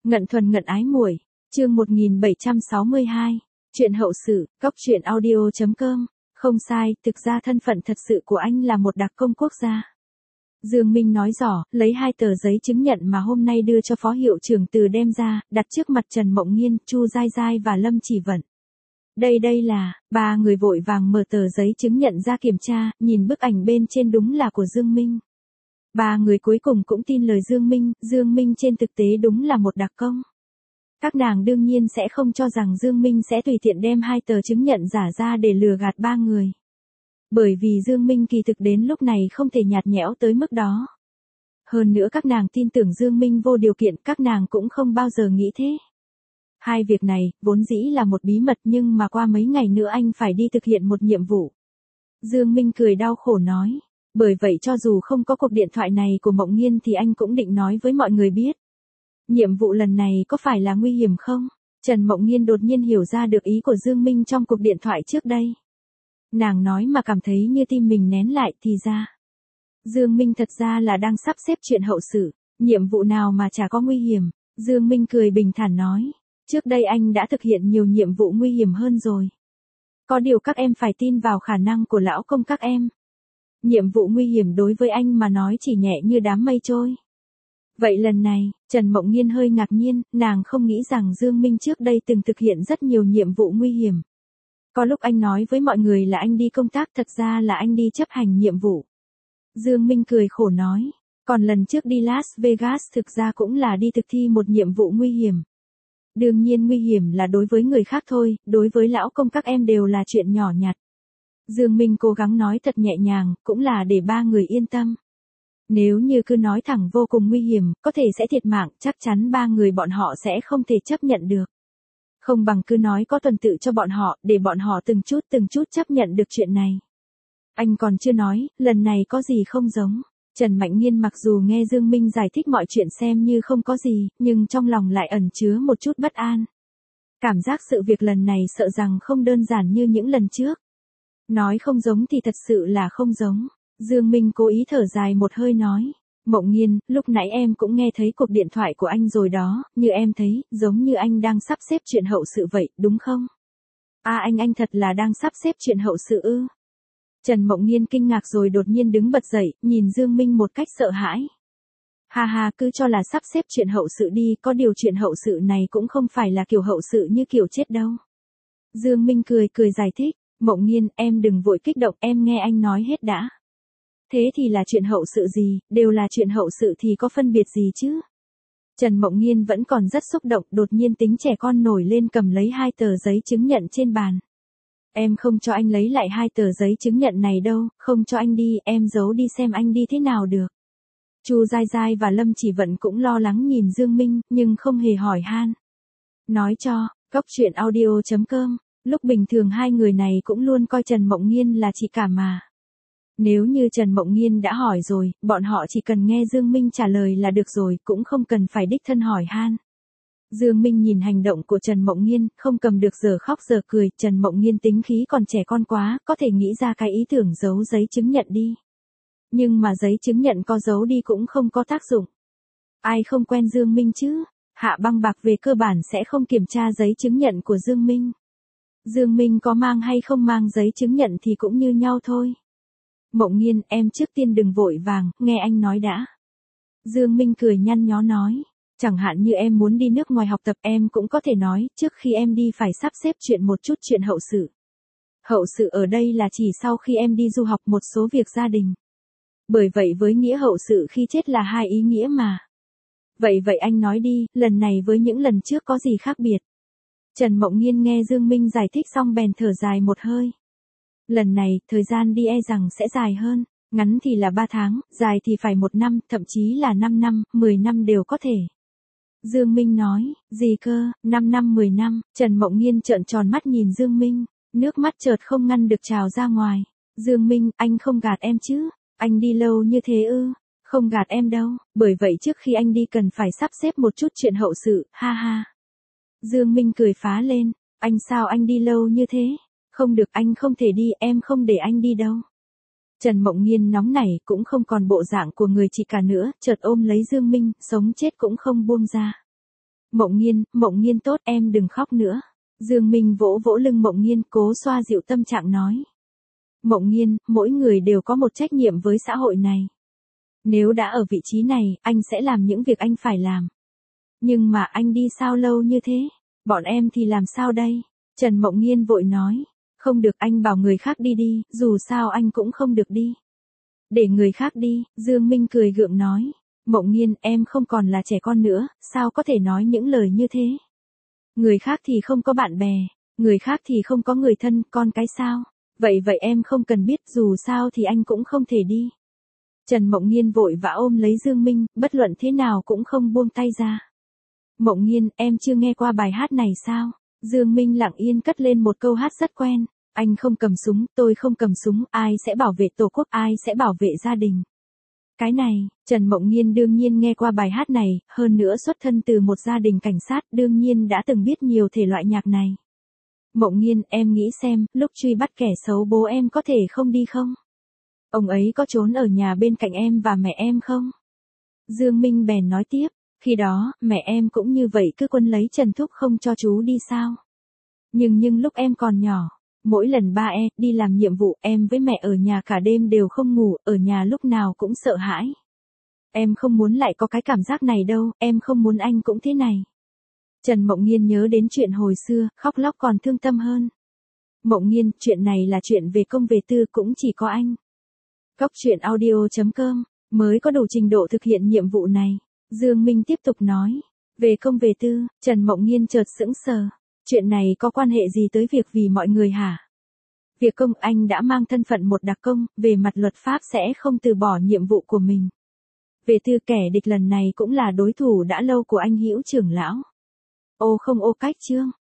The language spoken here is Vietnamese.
Ngận thuần ngận ái muội, chương 1762, chuyện hậu sự, góc truyện audio.com, không sai, thực ra thân phận thật sự của anh là một đặc công quốc gia. Dương Minh nói rõ, lấy 2 tờ giấy chứng nhận mà hôm nay đưa cho phó hiệu trưởng Từ đem ra, đặt trước mặt Trần Mộng Nghiên, Chu Giai Giai và Lâm Chỉ Vận. Đây là, ba người vội vàng mở tờ giấy chứng nhận ra kiểm tra, nhìn bức ảnh bên trên đúng là của Dương Minh. Ba người cuối cùng cũng tin lời Dương Minh trên thực tế đúng là một đặc công. Các nàng đương nhiên sẽ không cho rằng Dương Minh sẽ tùy tiện đem 2 tờ chứng nhận giả ra để lừa gạt ba người. Bởi vì Dương Minh kỳ thực đến lúc này không thể nhạt nhẽo tới mức đó. Hơn nữa các nàng tin tưởng Dương Minh vô điều kiện, các nàng cũng không bao giờ nghĩ thế. Hai việc này, vốn dĩ là một bí mật nhưng mà qua mấy ngày nữa anh phải đi thực hiện một nhiệm vụ. Dương Minh cười đau khổ nói. Bởi vậy cho dù không có cuộc điện thoại này của Mộng Nghiên thì anh cũng định nói với mọi người biết. Nhiệm vụ lần này có phải là nguy hiểm không? Trần Mộng Nghiên đột nhiên hiểu ra được ý của Dương Minh trong cuộc điện thoại trước đây. Nàng nói mà cảm thấy như tim mình nén lại thì ra. Dương Minh thật ra là đang sắp xếp chuyện hậu sự, nhiệm vụ nào mà chả có nguy hiểm. Dương Minh cười bình thản nói. Trước đây anh đã thực hiện nhiều nhiệm vụ nguy hiểm hơn rồi. Có điều các em phải tin vào khả năng của lão công các em. Nhiệm vụ nguy hiểm đối với anh mà nói chỉ nhẹ như đám mây trôi. Vậy lần này, Trần Mộng Nghiên hơi ngạc nhiên, nàng không nghĩ rằng Dương Minh trước đây từng thực hiện rất nhiều nhiệm vụ nguy hiểm. Có lúc anh nói với mọi người là anh đi công tác, thật ra là anh đi chấp hành nhiệm vụ. Dương Minh cười khổ nói, còn lần trước đi Las Vegas thực ra cũng là đi thực thi một nhiệm vụ nguy hiểm. Đương nhiên nguy hiểm là đối với người khác thôi, đối với lão công các em đều là chuyện nhỏ nhặt. Dương Minh cố gắng nói thật nhẹ nhàng, cũng là để ba người yên tâm. Nếu như cứ nói thẳng vô cùng nguy hiểm, có thể sẽ thiệt mạng, chắc chắn ba người bọn họ sẽ không thể chấp nhận được. Không bằng cứ nói có tuần tự cho bọn họ, để bọn họ từng chút chấp nhận được chuyện này. Anh còn chưa nói, lần này có gì không giống. Trần Mạnh Nghiên mặc dù nghe Dương Minh giải thích mọi chuyện xem như không có gì, nhưng trong lòng lại ẩn chứa một chút bất an. Cảm giác sự việc lần này sợ rằng không đơn giản như những lần trước. Nói không giống thì thật sự là không giống. Dương Minh cố ý thở dài một hơi nói. Mộng Nghiên, lúc nãy em cũng nghe thấy cuộc điện thoại của anh rồi đó, như em thấy, giống như anh đang sắp xếp chuyện hậu sự vậy, đúng không? À anh thật là đang sắp xếp chuyện hậu sự ư? Trần Mộng Nghiên kinh ngạc rồi đột nhiên đứng bật dậy, nhìn Dương Minh một cách sợ hãi. Ha, cứ cho là sắp xếp chuyện hậu sự đi, có điều chuyện hậu sự này cũng không phải là kiểu hậu sự như kiểu chết đâu. Dương Minh cười giải thích. Mộng Nghiên, em đừng vội kích động, em nghe anh nói hết đã. Thế thì là chuyện hậu sự gì, đều là chuyện hậu sự thì có phân biệt gì chứ? Trần Mộng Nghiên vẫn còn rất xúc động, đột nhiên tính trẻ con nổi lên cầm lấy 2 tờ giấy chứng nhận trên bàn. Em không cho anh lấy lại 2 tờ giấy chứng nhận này đâu, không cho anh đi, em giấu đi xem anh đi thế nào được. Chu Giai Giai và Lâm Chỉ Vận cũng lo lắng nhìn Dương Minh, nhưng không hề hỏi han. Nói cho, góc truyện audio.com. Lúc bình thường hai người này cũng luôn coi Trần Mộng Nghiên là chị cả mà. Nếu như Trần Mộng Nghiên đã hỏi rồi, bọn họ chỉ cần nghe Dương Minh trả lời là được rồi, cũng không cần phải đích thân hỏi han. Dương Minh nhìn hành động của Trần Mộng Nghiên, không cầm được giờ khóc giờ cười, Trần Mộng Nghiên tính khí còn trẻ con quá, có thể nghĩ ra cái ý tưởng giấu giấy chứng nhận đi. Nhưng mà giấy chứng nhận có giấu đi cũng không có tác dụng. Ai không quen Dương Minh chứ? Hạ Băng Bạc về cơ bản sẽ không kiểm tra giấy chứng nhận của Dương Minh. Dương Minh có mang hay không mang giấy chứng nhận thì cũng như nhau thôi. Mộng Nghiên, em trước tiên đừng vội vàng, nghe anh nói đã. Dương Minh cười nhăn nhó nói. Chẳng hạn như em muốn đi nước ngoài học tập em cũng có thể nói, trước khi em đi phải sắp xếp một chút chuyện hậu sự. Hậu sự ở đây là chỉ sau khi em đi du học một số việc gia đình. Bởi vậy với nghĩa hậu sự khi chết là hai ý nghĩa mà. Vậy anh nói đi, lần này với những lần trước có gì khác biệt? Trần Mộng Nghiên nghe Dương Minh giải thích xong bèn thở dài một hơi. Lần này, thời gian đi rằng sẽ dài hơn, ngắn thì là 3 tháng, dài thì phải 1 năm, thậm chí là 5 năm, 10 năm đều có thể. Dương Minh nói, gì cơ, 5 năm 10 năm, Trần Mộng Nghiên trợn tròn mắt nhìn Dương Minh, nước mắt chợt không ngăn được trào ra ngoài. Dương Minh, anh không gạt em chứ, anh đi lâu như thế ư? Không gạt em đâu, bởi vậy trước khi anh đi cần phải sắp xếp một chút chuyện hậu sự, ha. Dương Minh cười phá lên, anh sao anh đi lâu như thế? Không được, anh không thể đi, em không để anh đi đâu. Trần Mộng Nghiên nóng nảy cũng không còn bộ dạng của người chị cả nữa, chợt ôm lấy Dương Minh, sống chết cũng không buông ra. Mộng Nghiên tốt, em đừng khóc nữa. Dương Minh vỗ vỗ lưng Mộng Nghiên, cố xoa dịu tâm trạng nói. Mộng Nghiên, mỗi người đều có một trách nhiệm với xã hội này. Nếu đã ở vị trí này, anh sẽ làm những việc anh phải làm. Nhưng mà anh đi sao lâu như thế? Bọn em thì làm sao đây? Trần Mộng Nghiên vội nói. Không được, anh bảo người khác đi đi, dù sao anh cũng không được đi. Để người khác đi, Dương Minh cười gượng nói. Mộng Nghiên, em không còn là trẻ con nữa, sao có thể nói những lời như thế? Người khác thì không có bạn bè, người khác thì không có người thân, con cái sao? Vậy em không cần biết, dù sao thì anh cũng không thể đi. Trần Mộng Nghiên vội vã ôm lấy Dương Minh, bất luận thế nào cũng không buông tay ra. Mộng Nghiên, em chưa nghe qua bài hát này sao? Dương Minh lặng yên cất lên một câu hát rất quen. Anh không cầm súng, tôi không cầm súng, ai sẽ bảo vệ tổ quốc, ai sẽ bảo vệ gia đình? Cái này, Trần Mộng Nghiên đương nhiên nghe qua bài hát này, hơn nữa xuất thân từ một gia đình cảnh sát, đương nhiên đã từng biết nhiều thể loại nhạc này. Mộng Nghiên, em nghĩ xem, lúc truy bắt kẻ xấu bố em có thể không đi không? Ông ấy có trốn ở nhà bên cạnh em và mẹ em không? Dương Minh bèn nói tiếp, khi đó, mẹ em cũng như vậy cứ quấn lấy Trần Thúc không cho chú đi sao? Nhưng lúc em còn nhỏ, mỗi lần ba em đi làm nhiệm vụ, em với mẹ ở nhà cả đêm đều không ngủ, ở nhà lúc nào cũng sợ hãi. Em không muốn lại có cái cảm giác này đâu, em không muốn anh cũng thế này. Trần Mộng Nghiên nhớ đến chuyện hồi xưa, khóc lóc còn thương tâm hơn. Mộng Nghiên, chuyện này là chuyện về công về tư, cũng chỉ có anh. Coctruyện.audio.com mới có đủ trình độ thực hiện nhiệm vụ này. Dương Minh tiếp tục nói. Về công về tư, Trần Mộng Nghiên chợt sững sờ. Chuyện này có quan hệ gì tới việc vì mọi người hả? Việc công, anh đã mang thân phận một đặc công, về mặt luật pháp sẽ không từ bỏ nhiệm vụ của mình. Về tư, kẻ địch lần này cũng là đối thủ đã lâu của anh Hữu trưởng lão. Ô không ô cách chương.